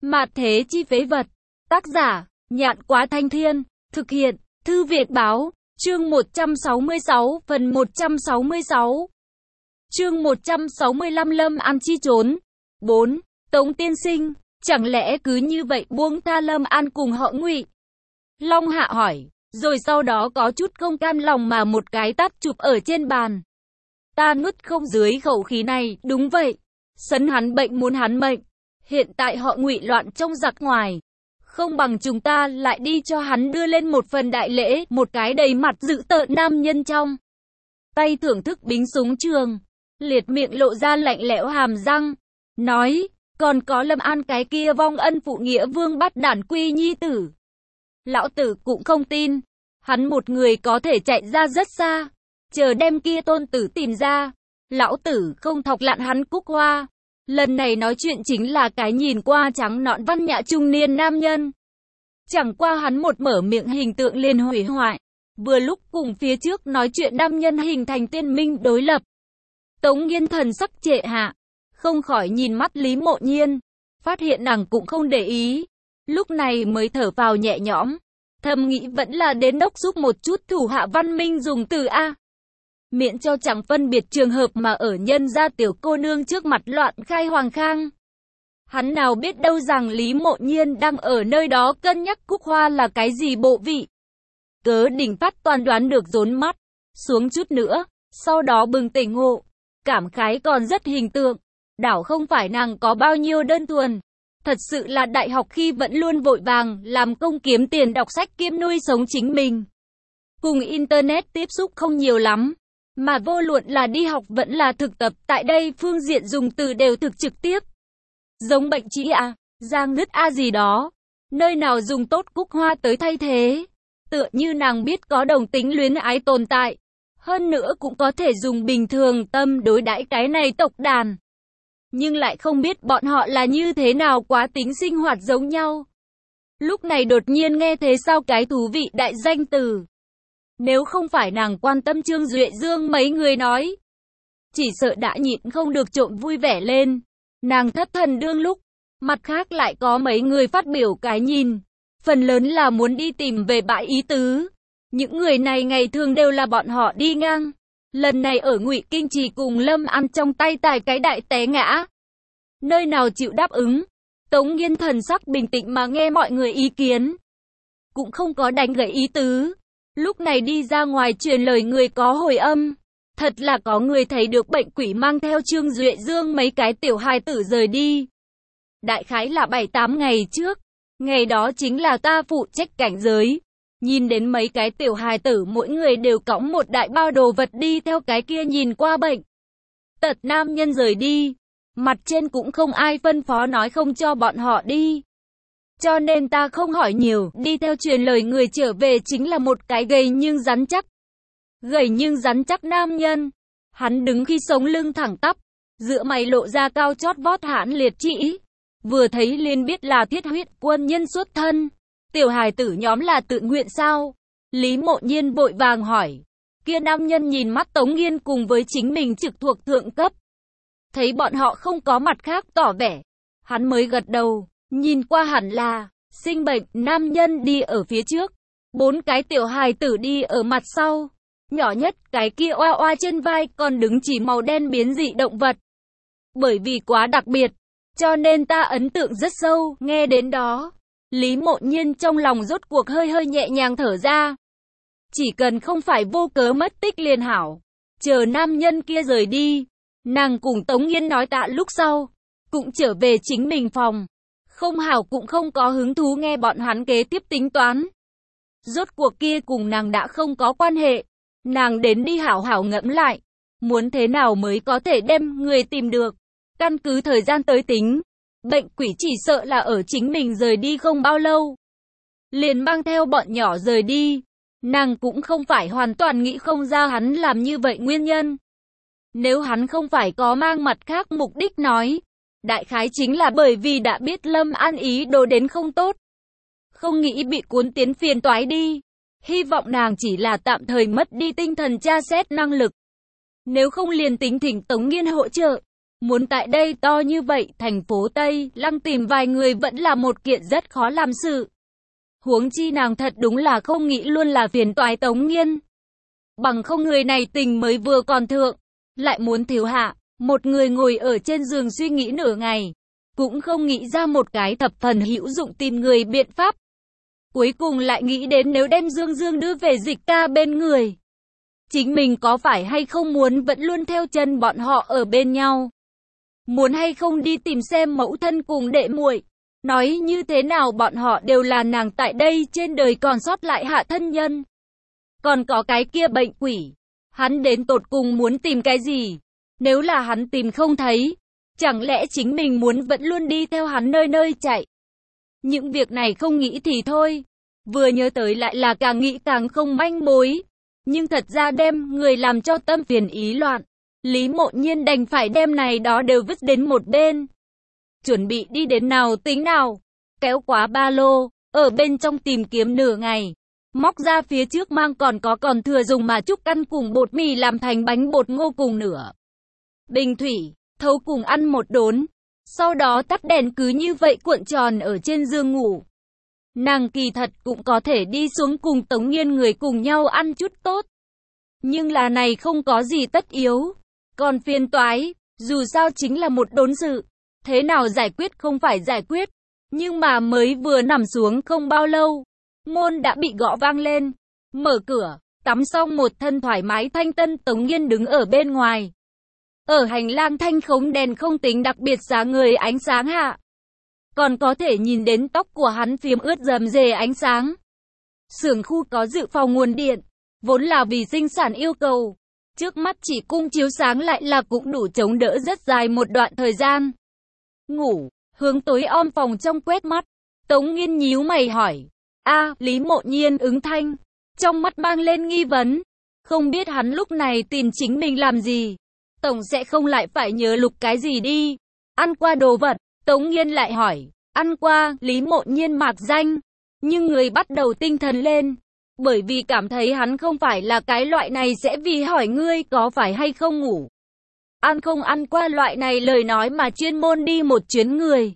Mạt thế chi phế vật. Tác giả, Nhạn Quá Thanh Thiên. Thực hiện, Thư Việt Báo. Chương 166, phần 166. Chương 165 Lâm An chi trốn. 4. Tống tiên sinh, chẳng lẽ cứ như vậy buông tha Lâm An cùng họ Ngụy? Long Hạ hỏi, rồi sau đó có chút không cam lòng mà một cái tát chụp ở trên bàn. Ta nuốt không dưới khẩu khí này, đúng vậy. Sấn hắn bệnh muốn hắn mệnh. Hiện tại họ Ngụy loạn trong giặc ngoài. Không bằng chúng ta lại đi cho hắn đưa lên một phần đại lễ, một cái đầy mặt dữ tợn nam nhân trong tay thưởng thức bính súng trường. Liệt miệng lộ ra lạnh lẽo hàm răng. Nói, còn có Lâm An cái kia vong ân phụ nghĩa vương bắt đản quy nhi tử. Lão tử cũng không tin. Hắn một người có thể chạy ra rất xa. Chờ đem kia tôn tử tìm ra. Lão tử không thọc lạn hắn cúc hoa. Lần này nói chuyện chính là cái nhìn qua trắng nõn văn nhã trung niên nam nhân. Chẳng qua hắn một mở miệng hình tượng liền hủy hoại. Vừa lúc cùng phía trước nói chuyện nam nhân hình thành tiên minh đối lập. Tống Nghiên thần sắc trệ hạ. Không khỏi nhìn mắt Lý Mộ Nhiên. Phát hiện nàng cũng không để ý. Lúc này mới thở vào nhẹ nhõm. Thầm nghĩ vẫn là đến đốc giúp một chút thủ hạ văn minh dùng từ A. Miễn cho chẳng phân biệt trường hợp mà ở nhân gia tiểu cô nương trước mặt loạn khai hoàng khang. Hắn nào biết đâu rằng Lý Mộ Nhiên đang ở nơi đó cân nhắc cúc hoa là cái gì bộ vị. Cớ Đỉnh Phát toàn đoán được rốn mắt. Xuống chút nữa. Sau đó bừng tỉnh ngộ. Cảm khái còn rất hình tượng. Đảo không phải nàng có bao nhiêu đơn thuần. Thật sự là đại học khi vẫn luôn vội vàng làm công kiếm tiền đọc sách kiếm nuôi sống chính mình. Cùng Internet tiếp xúc không nhiều lắm. Mà vô luận là đi học vẫn là thực tập, tại đây phương diện dùng từ đều thực trực tiếp. Giống bệnh trĩ A, giang nứt A gì đó. Nơi nào dùng tốt cúc hoa tới thay thế. Tựa như nàng biết có đồng tính luyến ái tồn tại. Hơn nữa cũng có thể dùng bình thường tâm đối đãi cái này tộc đàn. Nhưng lại không biết bọn họ là như thế nào quá tính sinh hoạt giống nhau. Lúc này đột nhiên nghe thế sao cái thú vị đại danh từ. Nếu không phải nàng quan tâm Trương Duệ Dương mấy người nói. Chỉ sợ đã nhịn không được trộm vui vẻ lên. Nàng thất thần đương lúc. Mặt khác lại có mấy người phát biểu cái nhìn. Phần lớn là muốn đi tìm về bãi ý tứ. Những người này ngày thường đều là bọn họ đi ngang. Lần này ở Ngụy Kinh Trì cùng Lâm An trong tay tài cái đại té ngã. Nơi nào chịu đáp ứng. Tống Nghiên thần sắc bình tĩnh mà nghe mọi người ý kiến. Cũng không có đánh gãy ý tứ. Lúc này đi ra ngoài truyền lời người có hồi âm. Thật là có người thấy được bệnh quỷ mang theo Trương Duệ Dương mấy cái tiểu hài tử rời đi. Đại khái là 7-8 ngày trước. Ngày đó chính là ta phụ trách cảnh giới. Nhìn đến mấy cái tiểu hài tử mỗi người đều cõng một đại bao đồ vật đi theo cái kia nhìn qua bệnh tật nam nhân rời đi. Mặt trên cũng không ai phân phó nói không cho bọn họ đi. Cho nên ta không hỏi nhiều, đi theo truyền lời người trở về chính là một cái gầy nhưng rắn chắc. Gầy nhưng rắn chắc nam nhân. Hắn đứng khi sống lưng thẳng tắp, giữa mày lộ ra cao chót vót hãn liệt trĩ. Vừa thấy liền biết là thiết huyết quân nhân xuất thân. Tiểu hài tử nhóm là tự nguyện sao? Lý Mộ Nhiên vội vàng hỏi. Kia nam nhân nhìn mắt Tống Nghiên cùng với chính mình trực thuộc thượng cấp. Thấy bọn họ không có mặt khác tỏ vẻ. Hắn mới gật đầu. Nhìn qua hẳn là sinh bệnh, nam nhân đi ở phía trước. 4 cái tiểu hài tử đi ở mặt sau. Nhỏ nhất cái kia oa oa trên vai còn đứng chỉ màu đen biến dị động vật. Bởi vì quá đặc biệt, cho nên ta ấn tượng rất sâu. Nghe đến đó, Lý Mộ Nhiên trong lòng rốt cuộc hơi hơi nhẹ nhàng thở ra. Chỉ cần không phải vô cớ mất tích liền hảo. Chờ nam nhân kia rời đi, nàng cùng Tống Nghiên nói tạ lúc sau, cũng trở về chính mình phòng. Không hảo cũng không có hứng thú nghe bọn hắn kế tiếp tính toán. Rốt cuộc kia cùng nàng đã không có quan hệ. Nàng đến đi hảo hảo ngẫm lại. Muốn thế nào mới có thể đem người tìm được. Căn cứ thời gian tới tính. Bệnh quỷ chỉ sợ là ở chính mình rời đi không bao lâu. Liền mang theo bọn nhỏ rời đi. Nàng cũng không phải hoàn toàn nghĩ không ra hắn làm như vậy nguyên nhân. Nếu hắn không phải có mang mặt khác mục đích nói. Đại khái chính là bởi vì đã biết Lâm An ý đồ đến không tốt. Không nghĩ bị cuốn tiến phiền toái đi. Hy vọng nàng chỉ là tạm thời mất đi tinh thần tra xét năng lực. Nếu không liền tính thỉnh Tống Nghiên hỗ trợ. Muốn tại đây to như vậy, thành phố Tây Lăng tìm vài người vẫn là một kiện rất khó làm sự. Huống chi nàng thật đúng là không nghĩ luôn là phiền toái Tống Nghiên. Bằng không người này tình mới vừa còn thượng, lại muốn thiếu hạ, một người ngồi ở trên giường suy nghĩ nửa ngày, cũng không nghĩ ra một cái thập phần hữu dụng tìm người biện pháp. Cuối cùng lại nghĩ đến nếu đem Dương Dương đưa về Dịch ca bên người, chính mình có phải hay không muốn vẫn luôn theo chân bọn họ ở bên nhau. Muốn hay không đi tìm xem mẫu thân cùng đệ muội, nói như thế nào bọn họ đều là nàng tại đây trên đời còn sót lại hạ thân nhân. Còn có cái kia bệnh quỷ, hắn đến tột cùng muốn tìm cái gì? Nếu là hắn tìm không thấy, chẳng lẽ chính mình muốn vẫn luôn đi theo hắn nơi nơi chạy? Những việc này không nghĩ thì thôi, vừa nhớ tới lại là càng nghĩ càng không manh mối. Nhưng thật ra đem người làm cho tâm phiền ý loạn, Lý Mộ Nhiên đành phải đem này đó đều vứt đến một bên. Chuẩn bị đi đến nào tính nào, kéo quá ba lô, ở bên trong tìm kiếm nửa ngày. Móc ra phía trước mang còn thừa dùng mà trúc ăn cùng bột mì làm thành bánh bột ngô cùng nửa bình thủy, thấu cùng ăn một đốn. Sau đó tắt đèn cứ như vậy cuộn tròn ở trên giường ngủ. Nàng kỳ thật cũng có thể đi xuống cùng Tống Nghiên người cùng nhau ăn chút tốt. Nhưng là này không có gì tất yếu. Còn phiền toái, dù sao chính là một đốn sự. Thế nào giải quyết không phải giải quyết. Nhưng mà mới vừa nằm xuống không bao lâu, môn đã bị gõ vang lên. Mở cửa, tắm xong một thân thoải mái thanh tân Tống Nghiên đứng ở bên ngoài. Ở hành lang thanh khống đèn không tính đặc biệt sáng ngời ánh sáng hạ. Còn có thể nhìn đến tóc của hắn phiếm ướt rầm rề ánh sáng. Xưởng khu có dự phòng nguồn điện, vốn là vì sinh sản yêu cầu. Trước mắt chỉ cung chiếu sáng lại là cũng đủ chống đỡ rất dài một đoạn thời gian. Ngủ, hướng tối om phòng trong quét mắt. Tống Nghiên nhíu mày hỏi. Lý Mộ Nhiên ứng thanh. Trong mắt mang lên nghi vấn. Không biết hắn lúc này tìm chính mình làm gì. Tổng sẽ không lại phải nhớ lục cái gì đi. Ăn qua đồ vật. Tống Nghiên lại hỏi. Ăn qua, Lý Mộ Nhiên mạc danh. Nhưng người bắt đầu tinh thần lên. Bởi vì cảm thấy hắn không phải là cái loại này sẽ vì hỏi ngươi có phải hay không ngủ. Ăn không ăn qua loại này lời nói mà chuyên môn đi một chuyến người.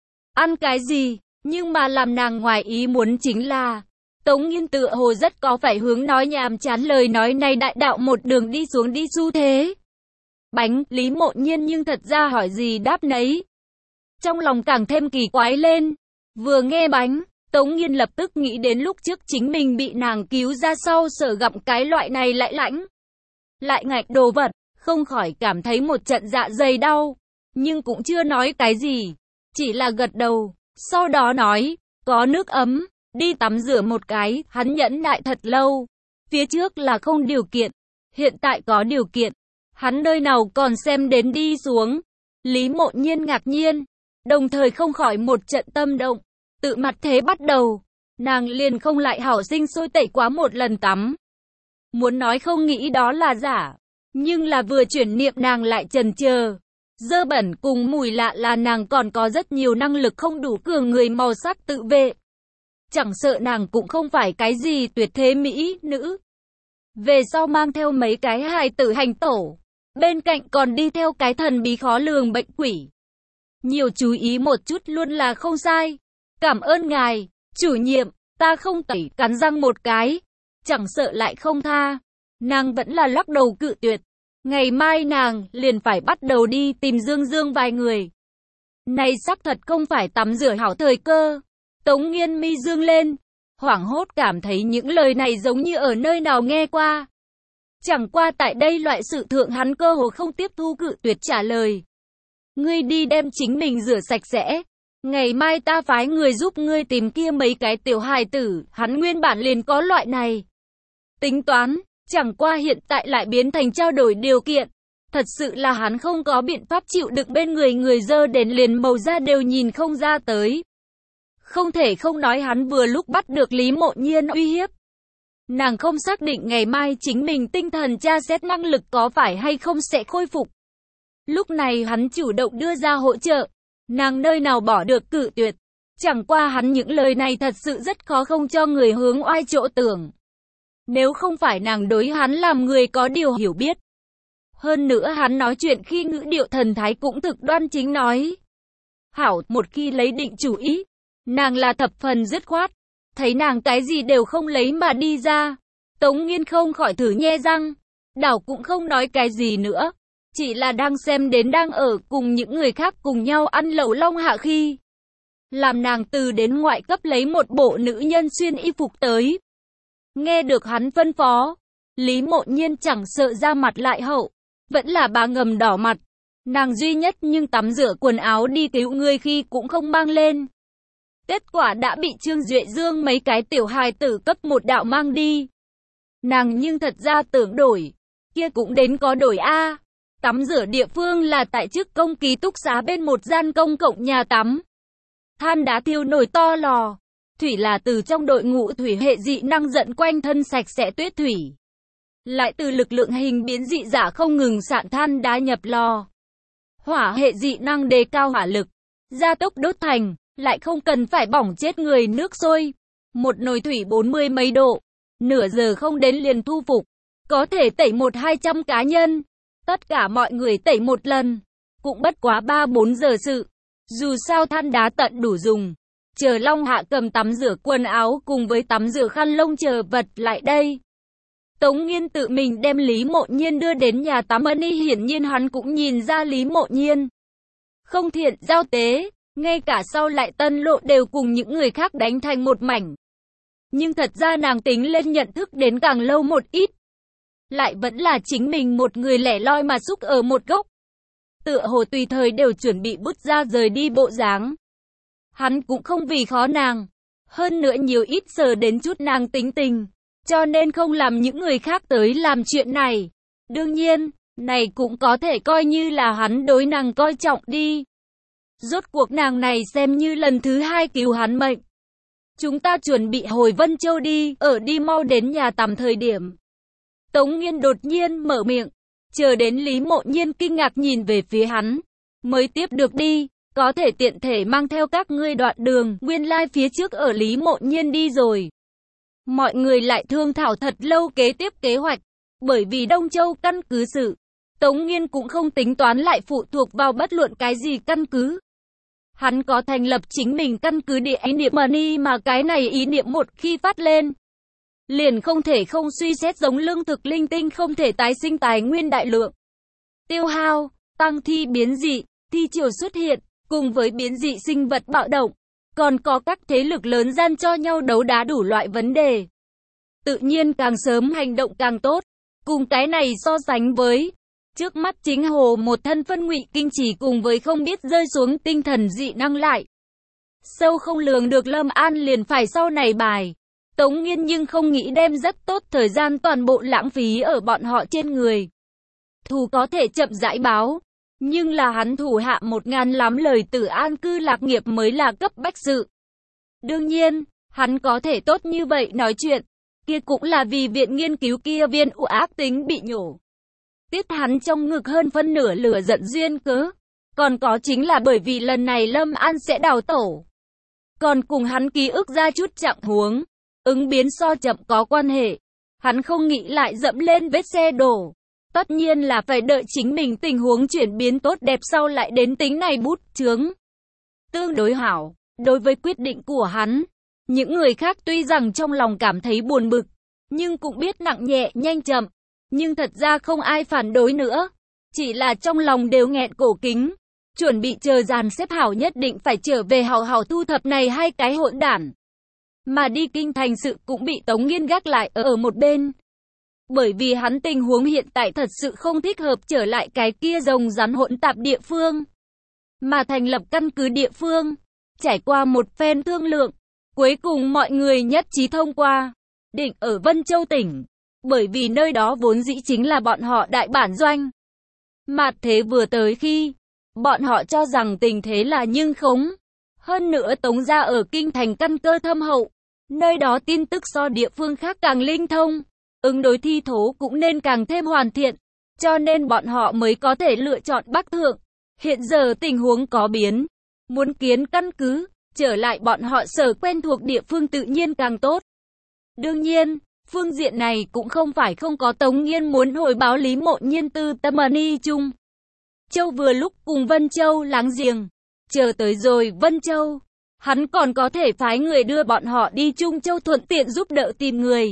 Ăn cái gì? Nhưng mà làm nàng ngoài ý muốn chính là Tống Nghiên tựa hồ rất có phải hướng nói nhàm chán lời nói này đại đạo một đường đi xuống đi xu thế. Bánh, Lý Mộ Nhiên nhưng thật ra hỏi gì đáp nấy. Trong lòng càng thêm kỳ quái lên. Vừa nghe bánh, Tống Nghiên lập tức nghĩ đến lúc trước chính mình bị nàng cứu ra sau sở gặm cái loại này lại lãnh. Lại ngạch đồ vật, không khỏi cảm thấy một trận dạ dày đau. Nhưng cũng chưa nói cái gì, chỉ là gật đầu. Sau đó nói, có nước ấm, đi tắm rửa một cái, hắn nhẫn nại thật lâu. Phía trước là không điều kiện, hiện tại có điều kiện, hắn nơi nào còn xem đến đi xuống. Lý Mộ Nhiên ngạc nhiên, đồng thời không khỏi một trận tâm động, tự mặt thế bắt đầu. Nàng liền không lại hảo sinh sôi tẩy quá một lần tắm. Muốn nói không nghĩ đó là giả, nhưng là vừa chuyển niệm nàng lại chần chờ. Dơ bẩn cùng mùi lạ là nàng còn có rất nhiều năng lực không đủ cường người màu sắc tự vệ. Chẳng sợ nàng cũng không phải cái gì tuyệt thế mỹ nữ. Về sau mang theo mấy cái hài tử hành tổ, bên cạnh còn đi theo cái thần bí khó lường bệnh quỷ. Nhiều chú ý một chút luôn là không sai. Cảm ơn ngài, chủ nhiệm, ta không tẩy, cắn răng một cái. Chẳng sợ lại không tha. Nàng vẫn là lắc đầu cự tuyệt. Ngày mai nàng liền phải bắt đầu đi tìm Dương Dương vài người. Này xác thật không phải tắm rửa hảo thời cơ. Tống Nghiên mi dương lên, hoảng hốt cảm thấy những lời này giống như ở nơi nào nghe qua. Chẳng qua tại đây loại sự thượng hắn cơ hồ không tiếp thu cự tuyệt trả lời. Ngươi đi đem chính mình rửa sạch sẽ. Ngày mai ta phái người giúp ngươi tìm kia mấy cái tiểu hài tử, hắn nguyên bản liền có loại này tính toán. Chẳng qua hiện tại lại biến thành trao đổi điều kiện. Thật sự là hắn không có biện pháp chịu đựng bên người dơ đến liền màu da đều nhìn không ra tới. Không thể không nói hắn vừa lúc bắt được Lý Mộ Nhiên uy hiếp. Nàng không xác định ngày mai chính mình tinh thần tra xét năng lực có phải hay không sẽ khôi phục. Lúc này hắn chủ động đưa ra hỗ trợ. Nàng nơi nào bỏ được cự tuyệt. Chẳng qua hắn những lời này thật sự rất khó không cho người hướng oai chỗ tưởng. Nếu không phải nàng đối hắn làm người có điều hiểu biết, Hơn nữa hắn nói chuyện khi ngữ điệu thần thái cũng thực đoan chính nói. Hảo, một khi lấy định chủ ý, nàng là thập phần dứt khoát. Thấy nàng cái gì đều không lấy mà đi ra. Tống Nghiên không khỏi thử nhe răng. Đảo cũng không nói cái gì nữa. Chỉ là đang xem đến đang ở cùng những người khác cùng nhau ăn lẩu long hạ khi. Làm nàng từ đến ngoại cấp lấy một bộ nữ nhân xuyên y phục tới. Nghe được hắn phân phó. Lý Mộ Nhiên chẳng sợ ra mặt lại hậu. Vẫn là bà ngầm đỏ mặt. Nàng duy nhất nhưng tắm rửa quần áo đi cứu người khi cũng không mang lên. Kết quả đã bị Trương Duệ Dương mấy cái tiểu hài tử cấp một đạo mang đi. Nàng nhưng thật ra tưởng đổi. Kia cũng đến có đổi a. Tắm rửa địa phương là tại trước công ký túc xá bên một gian công cộng nhà tắm. Than đá thiêu nổi to lò. Thủy là từ trong đội ngũ thủy hệ dị năng dẫn quanh thân sạch sẽ tuyết thủy. Lại từ lực lượng hình biến dị giả không ngừng sạn than đá nhập lò. Hỏa hệ dị năng đề cao hỏa lực, gia tốc đốt thành, lại không cần phải bỏng chết người nước sôi. Một nồi thủy 40 mấy độ, nửa giờ không đến liền thu phục, có thể tẩy 100-200 cá nhân. Tất cả mọi người tẩy một lần, cũng bất quá 3-4 giờ sự. Dù sao than đá tận đủ dùng. Chờ Long Hạ cầm tắm rửa quần áo cùng với tắm rửa khăn lông chờ vật lại đây. Tống Nghiên tự mình đem Lý Mộ Nhiên đưa đến nhà tắm ân y, hiển nhiên hắn cũng nhìn ra Lý Mộ Nhiên không thiện giao tế, ngay cả sau lại Tân Lộ đều cùng những người khác đánh thành một mảnh. Nhưng thật ra nàng tính lên nhận thức đến càng lâu một ít. Lại vẫn là chính mình một người lẻ loi mà xúc ở một góc. Tựa hồ tùy thời đều chuẩn bị bứt ra rời đi bộ dáng. Hắn cũng không vì khó nàng. Hơn nữa nhiều ít sờ đến chút nàng tính tình. Cho nên không làm những người khác tới làm chuyện này. Đương nhiên, này cũng có thể coi như là hắn đối nàng coi trọng đi. Rốt cuộc nàng này xem như lần thứ 2 cứu hắn mệnh. Chúng ta chuẩn bị hồi Vân Châu đi, ở đi mau đến nhà tắm thời điểm. Tống Nghiên đột nhiên mở miệng, chờ đến Lý Mộ Nhiên kinh ngạc nhìn về phía hắn, mới tiếp được đi, có thể tiện thể mang theo các ngươi đoạn đường, nguyên lai phía trước ở Lý Mộ Nhiên đi rồi. Mọi người lại thương thảo thật lâu kế tiếp kế hoạch, bởi vì Đông Châu căn cứ sự, Tống Nghiên cũng không tính toán lại phụ thuộc vào bất luận cái gì căn cứ. Hắn có thành lập chính mình căn cứ địa ý niệm money mà cái này ý niệm một khi phát lên, liền không thể không suy xét giống lương thực linh tinh không thể tái sinh tài nguyên đại lượng. Tiêu hao, tăng thi biến dị, thi triều xuất hiện, cùng với biến dị sinh vật bạo động. Còn có các thế lực lớn gian cho nhau đấu đá đủ loại vấn đề. Tự nhiên càng sớm hành động càng tốt. Cùng cái này so sánh với, trước mắt chính hồ một thân phân ngụy kinh chỉ cùng với không biết rơi xuống tinh thần dị năng lại. Sâu không lường được Lâm An liền phải sau này bài. Tống Nghiên nhưng không nghĩ đem rất tốt thời gian toàn bộ lãng phí ở bọn họ trên người. Thù có thể chậm rãi báo. Nhưng là hắn thủ hạ 1000 lắm lời tử an cư lạc nghiệp mới là cấp bách sự. Đương nhiên, hắn có thể tốt như vậy nói chuyện, kia cũng là vì viện nghiên cứu kia viên u ác tính bị nhổ. Tiết hắn trong ngực hơn phân nửa lửa giận duyên cớ. Còn có chính là bởi vì lần này Lâm An sẽ đào tổ. Còn cùng hắn ký ức ra chút trạng huống, ứng biến so chậm có quan hệ. Hắn không nghĩ lại dẫm lên vết xe đổ. Tất nhiên là phải đợi chính mình tình huống chuyển biến tốt đẹp sau lại đến tính này bút chướng. Tương đối hảo, đối với quyết định của hắn, những người khác tuy rằng trong lòng cảm thấy buồn bực, nhưng cũng biết nặng nhẹ nhanh chậm. Nhưng thật ra không ai phản đối nữa, chỉ là trong lòng đều nghẹn cổ kính, chuẩn bị chờ dàn xếp hảo nhất định phải trở về hảo hảo thu thập này hai cái hỗn đản. Mà đi kinh thành sự cũng bị Tống Nghiên gác lại ở một bên. Bởi vì hắn tình huống hiện tại thật sự không thích hợp trở lại cái kia rồng rắn hỗn tạp địa phương, mà thành lập căn cứ địa phương. Trải qua một phen thương lượng, cuối cùng mọi người nhất trí thông qua, định ở Vân Châu tỉnh, bởi vì nơi đó vốn dĩ chính là bọn họ đại bản doanh. Mà thế vừa tới khi, bọn họ cho rằng tình thế là nhưng khống. Hơn nữa Tống gia ở kinh thành căn cơ thâm hậu, nơi đó tin tức so địa phương khác càng linh thông. Ứng đối thi thố cũng nên càng thêm hoàn thiện, cho nên bọn họ mới có thể lựa chọn Bắc Thượng. Hiện giờ tình huống có biến, muốn kiến căn cứ, trở lại bọn họ sở quen thuộc địa phương tự nhiên càng tốt. Đương nhiên, Phương diện này cũng không phải không có Tống Nghiên muốn hồi báo Lý Mộ Nhiên từ Tâm Ni Trung Châu vừa lúc cùng Vân Châu láng giềng. Chờ tới rồi Vân Châu, hắn còn có thể phái người đưa bọn họ đi Trung Châu thuận tiện giúp đỡ tìm người.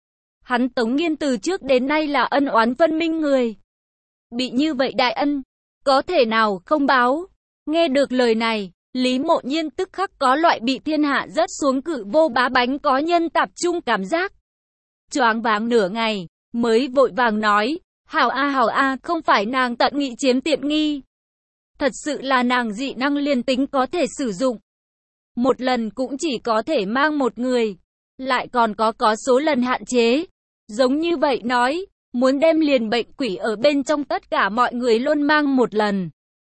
Hắn Tống Nghiên từ trước đến nay là ân oán phân minh người. Bị như vậy đại ân, có thể nào không báo? Nghe được lời này, Lý Mộ Nhiên tức khắc có loại bị thiên hạ rớt xuống cự vô bá bánh có nhân tập trung cảm giác. Choáng váng nửa ngày, mới vội vàng nói, hảo a, không phải nàng tận nghị chiếm tiện nghi. Thật sự là nàng dị năng liên tính có thể sử dụng. Một lần cũng chỉ có thể mang một người, lại còn có số lần hạn chế. Giống như vậy nói, muốn đem liền bệnh quỷ ở bên trong tất cả mọi người luôn mang một lần.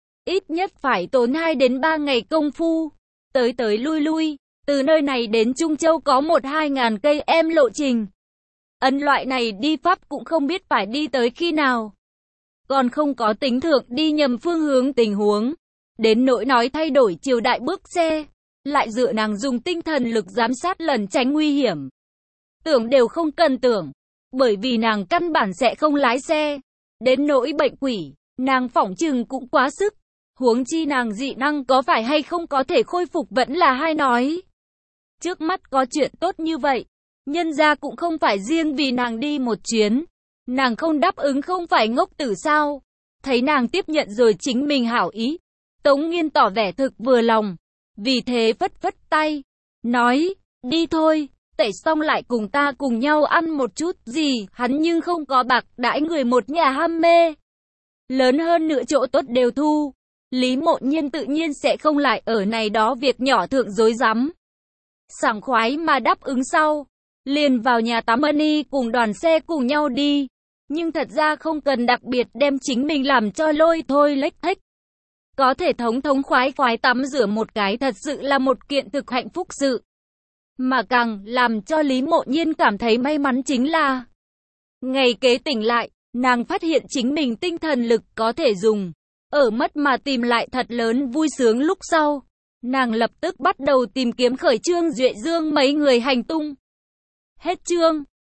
Ít nhất phải tốn 2 đến 3 ngày công phu. Tới lui, từ nơi này đến Trung Châu có 1-2 ngàn cây em lộ trình. Ấn loại này đi pháp cũng không biết phải đi tới khi nào. Còn không có tính thượng đi nhầm phương hướng tình huống. Đến nỗi nói thay đổi chiều đại bước xe. Lại dựa nàng dùng tinh thần lực giám sát lần tránh nguy hiểm. Tưởng đều không cần tưởng. Bởi vì nàng căn bản sẽ không lái xe. Đến nỗi bệnh quỷ, nàng phỏng chừng cũng quá sức. Huống chi nàng dị năng có phải hay không có thể khôi phục vẫn là hai nói. Trước mắt có chuyện tốt như vậy. Nhân ra cũng không phải riêng vì nàng đi một chuyến. Nàng không đáp ứng không phải ngốc tử sao. Thấy nàng tiếp nhận rồi chính mình hảo ý. Tống Nghiên tỏ vẻ thực vừa lòng. Vì thế phất phất tay. Nói, đi thôi, tẩy xong lại cùng ta cùng nhau ăn một chút gì. Hắn nhưng không có bạc đãi người một nhà ham mê. Lớn hơn nữa chỗ tốt đều thu. Lý Mộ Nhiên tự nhiên sẽ không lại ở này đó việc nhỏ thượng dối rắm. Sảng khoái mà đáp ứng sau. Liền vào nhà tắm Ân cùng đoàn xe cùng nhau đi. Nhưng thật ra không cần đặc biệt đem chính mình làm cho lôi thôi lếch thếch. Có thể thống khoái tắm rửa một cái thật sự là một kiện thực hạnh phúc sự. Mà càng làm cho Lý Mộ Nhiên cảm thấy may mắn chính là ngày kế tỉnh lại, nàng phát hiện chính mình tinh thần lực có thể dùng. Ở mất mà tìm lại thật lớn vui sướng lúc sau. Nàng lập tức bắt đầu tìm kiếm khởi Trương Duệ Dương mấy người hành tung. Hết chương.